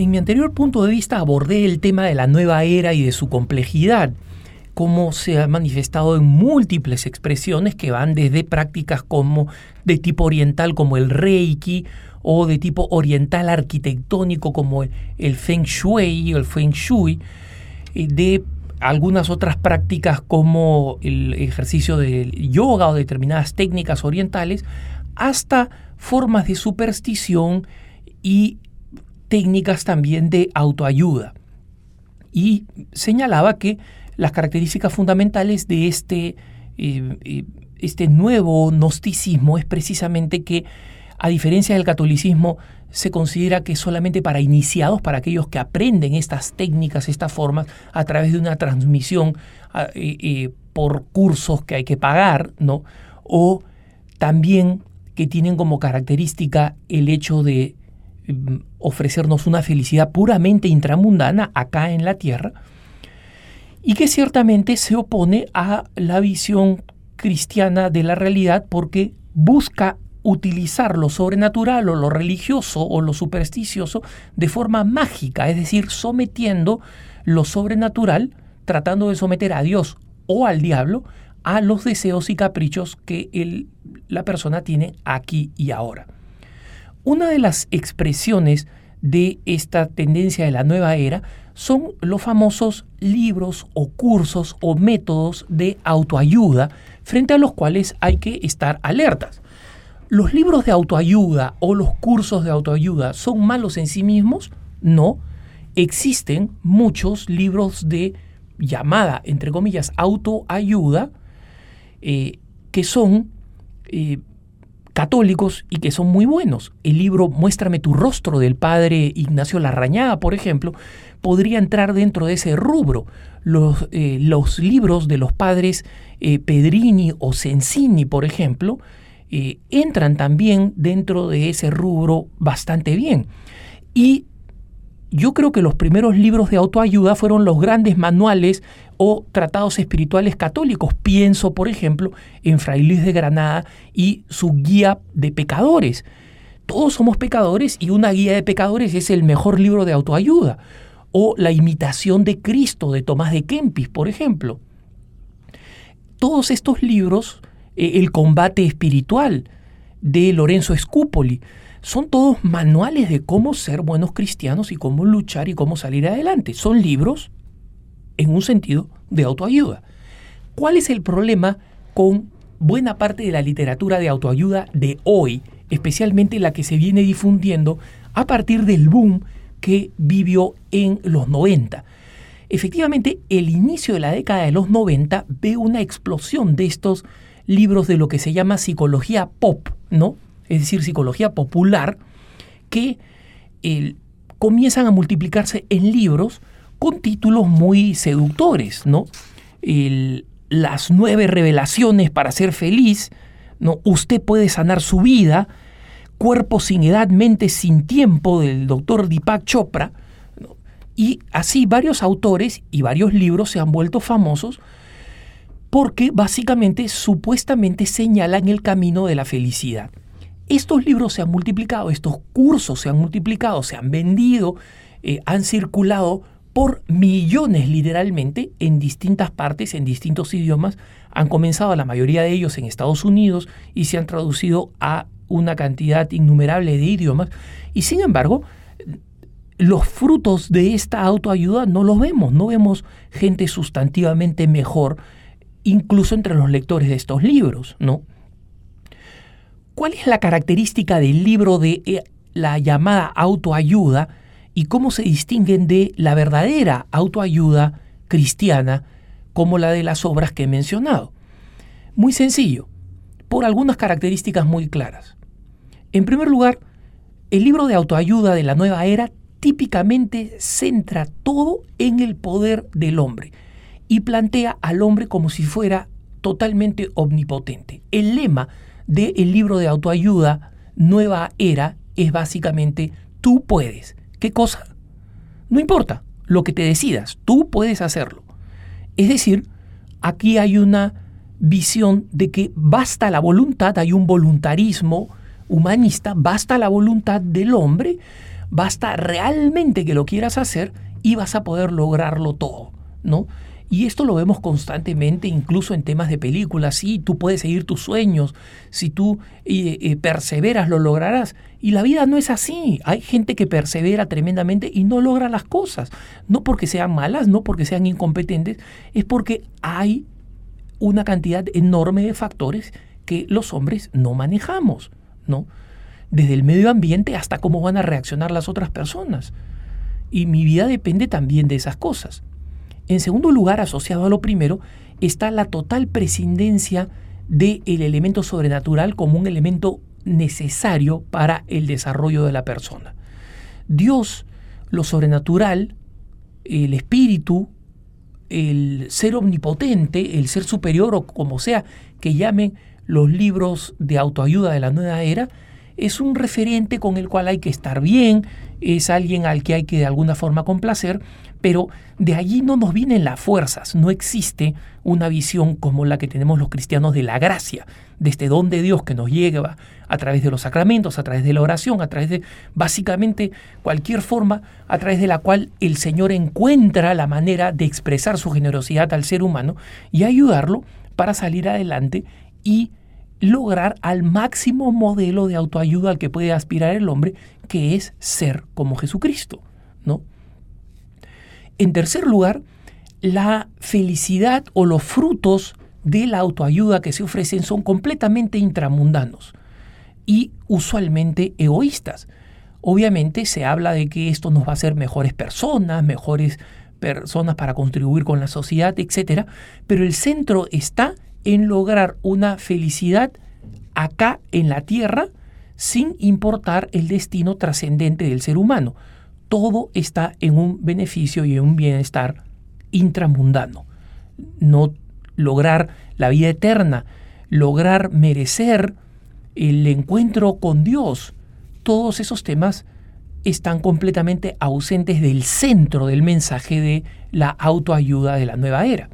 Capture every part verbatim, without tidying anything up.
En mi anterior punto de vista abordé el tema de la nueva era y de su complejidad, cómo se ha manifestado en múltiples expresiones que van desde prácticas como de tipo oriental como el Reiki o de tipo oriental arquitectónico como el Feng Shui o el Feng Shui, de algunas otras prácticas como el ejercicio del yoga o determinadas técnicas orientales, hasta formas de superstición y técnicas también de autoayuda. Y señalaba que las características fundamentales de este, eh, este nuevo gnosticismo es precisamente que, a diferencia del catolicismo, se considera que es solamente para iniciados, para aquellos que aprenden estas técnicas, estas formas, a través de una transmisión eh, eh, por cursos que hay que pagar, ¿no? O también que tienen como característica el hecho de eh, ofrecernos una felicidad puramente intramundana acá en la tierra, y que ciertamente se opone a la visión cristiana de la realidad porque busca utilizar lo sobrenatural o lo religioso o lo supersticioso de forma mágica, es decir, sometiendo lo sobrenatural, tratando de someter a Dios o al diablo a los deseos y caprichos que el, la persona tiene aquí y ahora. Una de las expresiones de esta tendencia de la nueva era son los famosos libros o cursos o métodos de autoayuda frente a los cuales hay que estar alertas. ¿Los libros de autoayuda o los cursos de autoayuda son malos en sí mismos? No. Existen muchos libros de llamada, entre comillas, autoayuda eh, que son eh, católicos y que son muy buenos. El libro Muéstrame tu rostro del padre Ignacio Larrañaga, por ejemplo, podría entrar dentro de ese rubro. Los, eh, los libros de los padres eh, Pedrini o Sensini, por ejemplo, eh, entran también dentro de ese rubro bastante bien. Y yo creo que los primeros libros de autoayuda fueron los grandes manuales o tratados espirituales católicos. Pienso, por ejemplo, en Fray Luis de Granada y su guía de pecadores. Todos somos pecadores y una guía de pecadores es el mejor libro de autoayuda. O La imitación de Cristo de Tomás de Kempis, por ejemplo. Todos estos libros, eh, El combate espiritual de Lorenzo Scupoli, son todos manuales de cómo ser buenos cristianos y cómo luchar y cómo salir adelante. Son libros en un sentido de autoayuda. ¿Cuál es el problema con buena parte de la literatura de autoayuda de hoy, especialmente la que se viene difundiendo a partir del boom que vivió en los noventa? Efectivamente, el inicio de la década de los noventa ve una explosión de estos libros de lo que se llama psicología pop, ¿no? Es decir, psicología popular, que eh, comienzan a multiplicarse en libros con títulos muy seductores, ¿no? El, las nueve revelaciones para ser feliz, ¿no? Usted puede sanar su vida, Cuerpo sin edad, mente sin tiempo, del doctor Deepak Chopra, ¿no? Y así varios autores y varios libros se han vuelto famosos porque básicamente, supuestamente señalan el camino de la felicidad. Estos libros se han multiplicado, estos cursos se han multiplicado, se han vendido, eh, han circulado por millones literalmente en distintas partes, en distintos idiomas. Han comenzado la mayoría de ellos en Estados Unidos y se han traducido a una cantidad innumerable de idiomas. Y sin embargo, los frutos de esta autoayuda no los vemos, no vemos gente sustantivamente mejor, incluso entre los lectores de estos libros, ¿no? ¿Cuál es la característica del libro de eh, la llamada autoayuda y cómo se distinguen de la verdadera autoayuda cristiana como la de las obras que he mencionado? Muy sencillo, por algunas características muy claras. En primer lugar, el libro de autoayuda de la nueva era típicamente centra todo en el poder del hombre y plantea al hombre como si fuera totalmente omnipotente. El lema del libro de autoayuda Nueva Era es básicamente: tú puedes. ¿Qué cosa? No importa lo que te decidas, tú puedes hacerlo. Es decir, aquí hay una visión de que basta la voluntad, hay un voluntarismo humanista, basta la voluntad del hombre, Basta realmente que lo quieras hacer y vas a poder lograrlo todo, ¿no? Y esto lo vemos constantemente, incluso en temas de películas. Sí, tú puedes seguir tus sueños, si tú eh, eh, perseveras lo lograrás. Y la vida no es así. Hay gente que persevera tremendamente y no logra las cosas. No porque sean malas, no porque sean incompetentes, es porque hay una cantidad enorme de factores que los hombres no manejamos, ¿no? Desde el medio ambiente hasta cómo van a reaccionar las otras personas. Y mi vida depende también de esas cosas. En segundo lugar, asociado a lo primero, está la total prescindencia del elemento sobrenatural como un elemento necesario para el desarrollo de la persona. Dios, lo sobrenatural, el espíritu, el ser omnipotente, el ser superior o como sea que llamen los libros de autoayuda de la nueva era, es un referente con el cual hay que estar bien, es alguien al que hay que de alguna forma complacer, pero de allí no nos vienen las fuerzas. No existe una visión como la que tenemos los cristianos de la gracia, de este don de Dios que nos llega a través de los sacramentos, a través de la oración, a través de básicamente cualquier forma a través de la cual el Señor encuentra la manera de expresar su generosidad al ser humano y ayudarlo para salir adelante y lograr al máximo modelo de autoayuda al que puede aspirar el hombre, que es ser como Jesucristo, ¿no? En tercer lugar, la felicidad o los frutos de la autoayuda que se ofrecen son completamente intramundanos y usualmente egoístas. Obviamente se habla de que esto nos va a hacer mejores personas, mejores personas para contribuir con la sociedad, etcétera, pero el centro está en lograr una felicidad acá en la tierra sin importar el destino trascendente del ser humano. Todo está en un beneficio y en un bienestar intramundano. No lograr la vida eterna, lograr merecer el encuentro con Dios, todos esos temas están completamente ausentes del centro del mensaje de la autoayuda de la nueva era.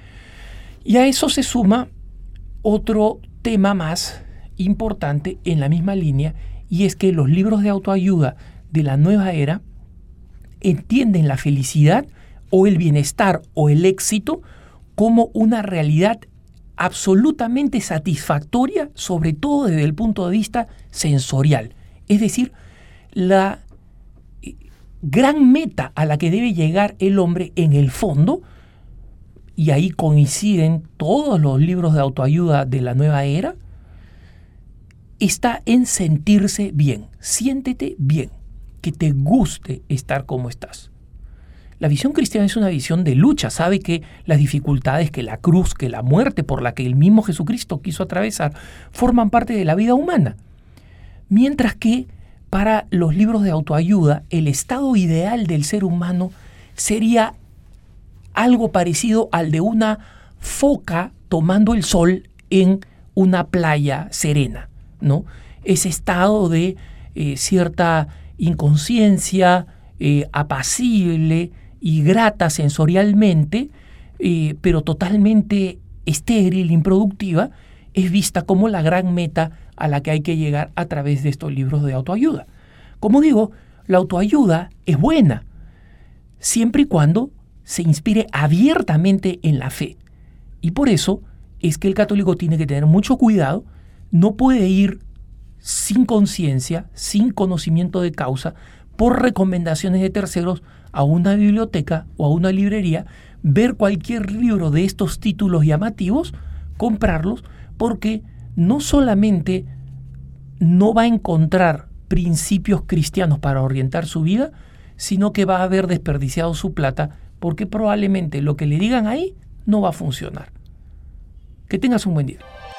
Y a eso se suma otro tema más importante en la misma línea, y es que los libros de autoayuda de la nueva era entienden la felicidad o el bienestar o el éxito como una realidad absolutamente satisfactoria, sobre todo desde el punto de vista sensorial. Es decir, la gran meta a la que debe llegar el hombre en el fondo, y ahí coinciden todos los libros de autoayuda de la nueva era, está en sentirse bien. Siéntete bien, que te guste estar como estás. La visión cristiana es una visión de lucha. Sabe que las dificultades, que la cruz, que la muerte por la que el mismo Jesucristo quiso atravesar, forman parte de la vida humana. Mientras que para los libros de autoayuda, el estado ideal del ser humano sería algo parecido al de una foca tomando el sol en una playa serena, ¿no? Ese estado de eh, cierta inconsciencia, eh, apacible y grata sensorialmente, eh, pero totalmente estéril, improductiva, es vista como la gran meta a la que hay que llegar a través de estos libros de autoayuda. Como digo, la autoayuda es buena, siempre y cuando se inspire abiertamente en la fe. Y por eso es que el católico tiene que tener mucho cuidado, no puede ir sin conciencia, sin conocimiento de causa, por recomendaciones de terceros a una biblioteca o a una librería, ver cualquier libro de estos títulos llamativos, comprarlos, porque no solamente no va a encontrar principios cristianos para orientar su vida, sino que va a haber desperdiciado su plata, porque probablemente lo que le digan ahí no va a funcionar. Que tengas un buen día.